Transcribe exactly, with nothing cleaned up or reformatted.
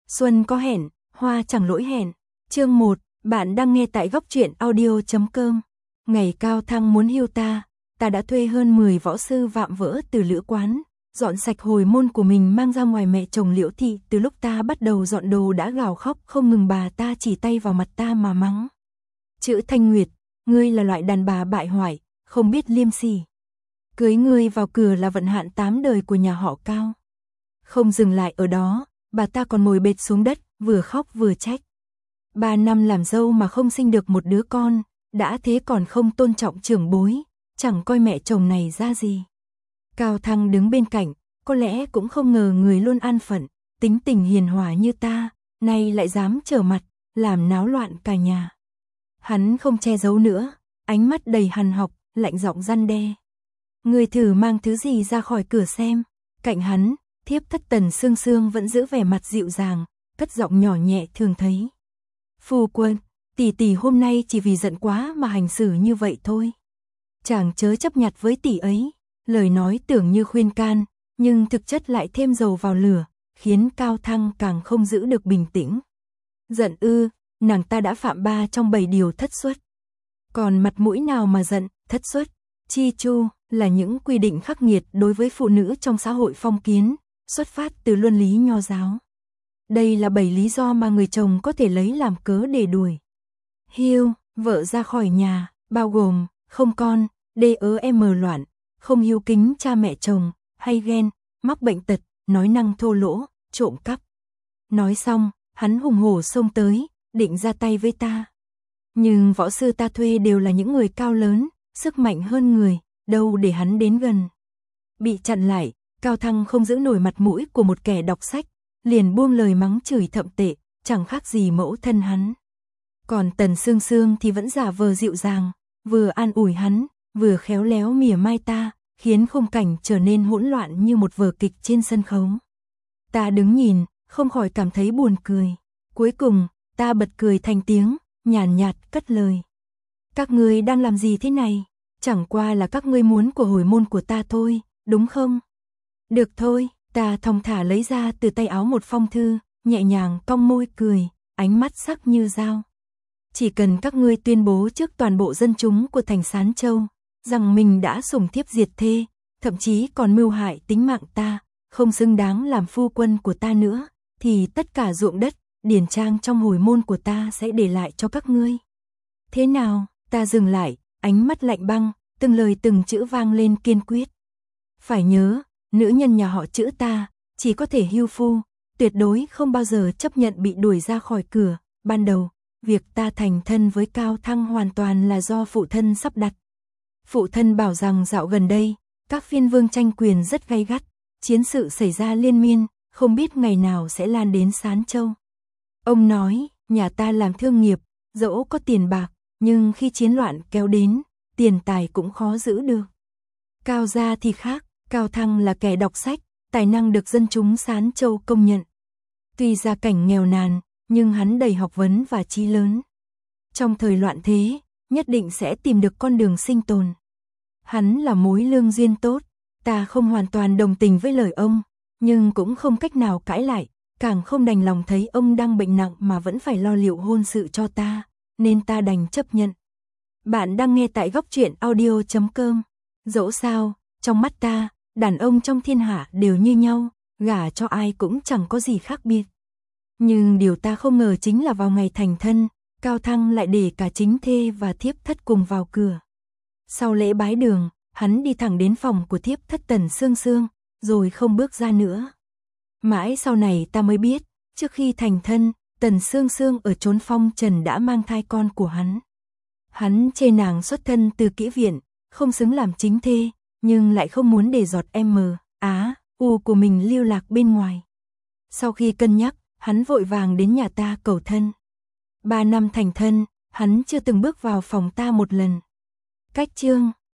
Xuân có hẹn, hoa chẳng lỗi hẹn. Chương một, bạn đang nghe tại góc truyện audio chấm com. Ngày Cao Thăng muốn hưu ta, ta đã thuê hơn mười võ sư vạm vỡ từ lữ quán, dọn sạch hồi môn của mình mang ra ngoài mẹ chồng Liễu thị. Từ lúc ta bắt đầu dọn đồ đã gào khóc không ngừng, bà ta chỉ tay vào mặt ta mà mắng. Chữ Thanh Nguyệt, ngươi là loại đàn bà bại hoại, không biết liêm sỉ. Cưới ngươi vào cửa là vận hạn tám đời của nhà họ Cao. Không dừng lại ở đó, bà ta còn ngồi bệt xuống đất, vừa khóc vừa trách. Ba năm làm dâu mà không sinh được một đứa con, đã thế còn không tôn trọng trưởng bối, chẳng coi mẹ chồng này ra gì. Cao Thăng đứng bên cạnh, có lẽ cũng không ngờ người luôn an phận, tính tình hiền hòa như ta, nay lại dám trở mặt, làm náo loạn cả nhà. Hắn không che giấu nữa, ánh mắt đầy hằn học, lạnh giọng răn đe. Người thử mang thứ gì ra khỏi cửa xem. Cạnh hắn, thiếp thất Tần Sương Sương vẫn giữ vẻ mặt dịu dàng, cất giọng nhỏ nhẹ thường thấy. Phu quân, tỷ tỷ hôm nay chỉ vì giận quá mà hành xử như vậy thôi. Chàng chớ chấp nhặt với tỷ ấy. Lời nói tưởng như khuyên can, nhưng thực chất lại thêm dầu vào lửa, khiến Cao Thăng càng không giữ được bình tĩnh. Giận ư, nàng ta đã phạm ba trong bảy điều thất xuất. Còn mặt mũi nào mà giận, thất xuất, chi chu là những quy định khắc nghiệt đối với phụ nữ trong xã hội phong kiến, xuất phát từ luân lý nho giáo. Đây là bảy lý do mà người chồng có thể lấy làm cớ để đuổi hưu vợ ra khỏi nhà, bao gồm không con, đê ớ em loạn, không hiếu kính cha mẹ chồng, hay ghen, mắc bệnh tật, nói năng thô lỗ, trộm cắp. Nói xong, hắn hùng hổ xông tới, định ra tay với ta. Nhưng võ sư ta thuê đều là những người cao lớn, sức mạnh hơn người, đâu để hắn đến gần. Bị chặn lại, Cao Thăng không giữ nổi mặt mũi của một kẻ đọc sách, liền buông lời mắng chửi thậm tệ, chẳng khác gì mẫu thân hắn. Còn Tần Sương Sương thì vẫn giả vờ dịu dàng, vừa an ủi hắn, vừa khéo léo mỉa mai ta, khiến khung cảnh trở nên hỗn loạn như một vở kịch trên sân khấu. Ta đứng nhìn, không khỏi cảm thấy buồn cười. Cuối cùng, ta bật cười thành tiếng, nhàn nhạt cất lời. Các ngươi đang làm gì thế này? Chẳng qua là các ngươi muốn của hồi môn của ta thôi, đúng không? Được thôi, ta thong thả lấy ra từ tay áo một phong thư, nhẹ nhàng cong môi cười, ánh mắt sắc như dao. Chỉ cần các ngươi tuyên bố trước toàn bộ dân chúng của thành Sán Châu, rằng mình đã sủng thiếp diệt thê, thậm chí còn mưu hại tính mạng ta, không xứng đáng làm phu quân của ta nữa, thì tất cả ruộng đất, điển trang trong hồi môn của ta sẽ để lại cho các ngươi. Thế nào? Ta dừng lại, ánh mắt lạnh băng, từng lời từng chữ vang lên kiên quyết. Phải nhớ, nữ nhân nhà họ Chữ ta, chỉ có thể hưu phu, tuyệt đối không bao giờ chấp nhận bị đuổi ra khỏi cửa. Ban đầu, việc ta thành thân với Cao Thăng hoàn toàn là do phụ thân sắp đặt. Phụ thân bảo rằng dạo gần đây, các phiên vương tranh quyền rất gay gắt, chiến sự xảy ra liên miên, không biết ngày nào sẽ lan đến Sán Châu. Ông nói, nhà ta làm thương nghiệp, dẫu có tiền bạc, nhưng khi chiến loạn kéo đến, tiền tài cũng khó giữ được. Cao gia thì khác, Cao Thăng là kẻ đọc sách, tài năng được dân chúng Sán Châu công nhận. Tuy gia cảnh nghèo nàn, nhưng hắn đầy học vấn và trí lớn. Trong thời loạn thế, nhất định sẽ tìm được con đường sinh tồn. Hắn là mối lương duyên tốt, ta không hoàn toàn đồng tình với lời ông, nhưng cũng không cách nào cãi lại, càng không đành lòng thấy ông đang bệnh nặng mà vẫn phải lo liệu hôn sự cho ta, nên ta đành chấp nhận. Bạn đang nghe tại góc truyện audio chấm com. Dẫu sao, trong mắt ta, đàn ông trong thiên hạ đều như nhau, gả cho ai cũng chẳng có gì khác biệt. Nhưng điều ta không ngờ chính là vào ngày thành thân, Cao Thăng lại để cả chính thê và thiếp thất cùng vào cửa. Sau lễ bái đường, hắn đi thẳng đến phòng của thiếp thất Tần Sương Sương, rồi không bước ra nữa. Mãi sau này ta mới biết, trước khi thành thân, Tần Sương Sương ở chốn phong trần đã mang thai con của hắn. Hắn chê nàng xuất thân từ kỹ viện, không xứng làm chính thê, nhưng lại không muốn để giọt em mờ, á, u của mình lưu lạc bên ngoài. Sau khi cân nhắc, hắn vội vàng đến nhà ta cầu thân. Ba năm thành thân, hắn chưa từng bước vào phòng ta một lần. Cách chương